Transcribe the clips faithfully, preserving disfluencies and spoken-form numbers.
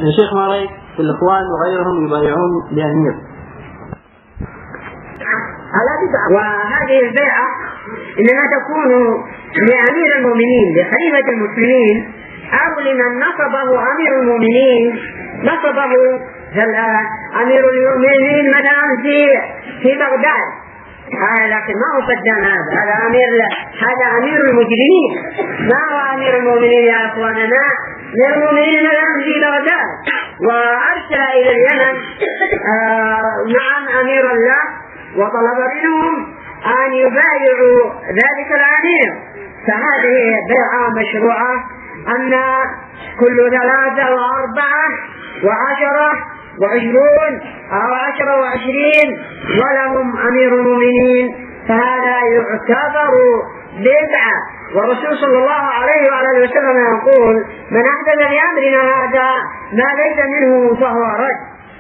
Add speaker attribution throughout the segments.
Speaker 1: يا شيخ ما رأيك في الإخوان وغيرهم يبايعون لأمير؟
Speaker 2: على بدعة. وهذه البيعة إنما تكون لأمير المؤمنين لخليفة المسلمين أو لمن نصبه أمير المؤمنين نصبه أمير المؤمنين مثلا في في بغداد، آه لكن ما هو صدام، هذا هذا أمير هذا أمير المجرمين، ما هو أمير المؤمنين يا إخواننا. أمير المؤمنين الآن في بغداد وأرسل إلى اليمن آه مع أمير الله وطلب منهم أن يبايعوا ذلك الأمير، فهذه بيعة مشروعة. أما كل ثلاثة وأربعة وعشرة وعشرون أو عشرة وعشرين ولهم أمير المؤمنين فهذا يعتبر بدعة. والرسول صلى الله عليه وعلى وسلم يقول: من أحدث في أمرنا هذا ما ليس منه فهو رد.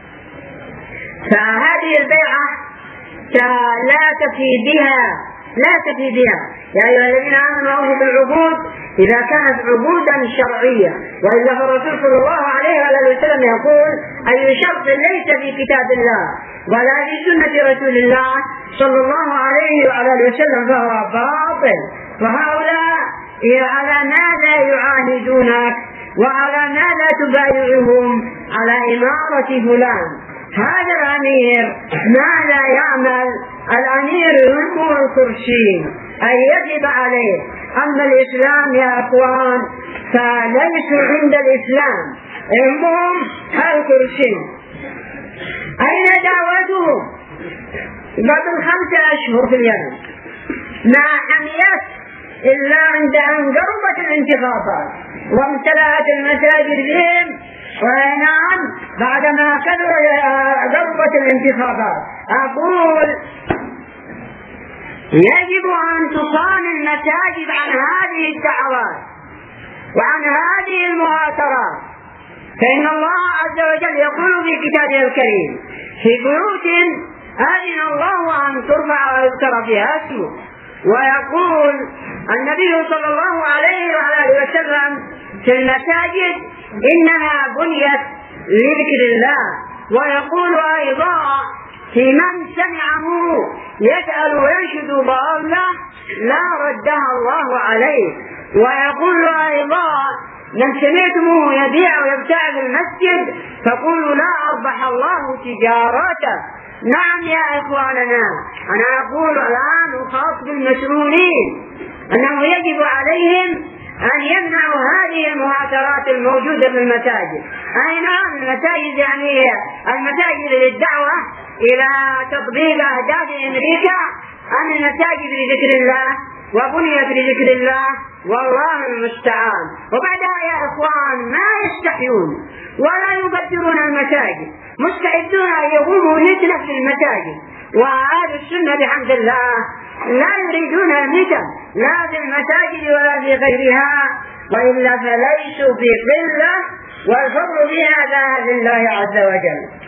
Speaker 2: فهذه البيعة لا تفي بها لا تفي بها يا أيها الذين آمنوا أوفوا بالعقود إذا كانت عقودا شرعية، وإلا فالرسول صلى الله عليه وآله وسلم يقول: أي شرط ليس في كتاب الله ولا في سنة رسول الله صلى الله عليه وآله وسلم فهو باطل. فهؤلاء على ماذا يعاهدونك وعلى ماذا تبايعهم؟ على إمارة فلان. هذا الأمير ماذا يعمل؟ الأمير يلقوا الكرسي أي يجب عليه. أما الإسلام يا أخوان فليسوا عند الإسلام، هم الكرسي. أين دعوتهم؟ قبل خمسة أشهر في اليمن ما حميت إلا عند أن قربت الانتخابات وامتلأت المساجد بهم، ونعم بعدما كثر قربت الانتخابات. أقول يجب أن تصان المساجد عن هذه الدعوات وعن هذه المؤاترات، فإن الله عز وجل يقول في كتابه الكريم: في بيوت أذن الله أن ترفع ويذكر فيها اسمه. ويقول النبي صلى الله عليه وآله وسلم في المساجد: إنها بنيت لذكر الله. ويقول أيضا في من سمعه يسأل وينشد ضالة لا ردها الله عليه. ويقول أيضا: من سمعتموه يبيع ويبتاع في المسجد فقولوا لا أربح الله تجارته. نعم يا إخواننا، أنا أقول الآن وخاص بالمسؤولين أنه يجب عليهم أن يمنعوا هذه المهاترات الموجودة في المساجد. أي نعم المساجد يعني المساجد للدعوة إلى تطبيق أهداف أمريكا، أن المساجد لذكر الله وبنيت لذكر الله والله المستعان. وبعدها يا إخوان ما يستحيون ولا يبدلون المساجد، مستعدون أن يقوموا يتلف في المساجد. وأهل السنة بحمد الله لا يريدون المثل لا في المساجد ولا في غيرها، وإلا فليسوا في قلة والفضل في هذا لله عز وجل.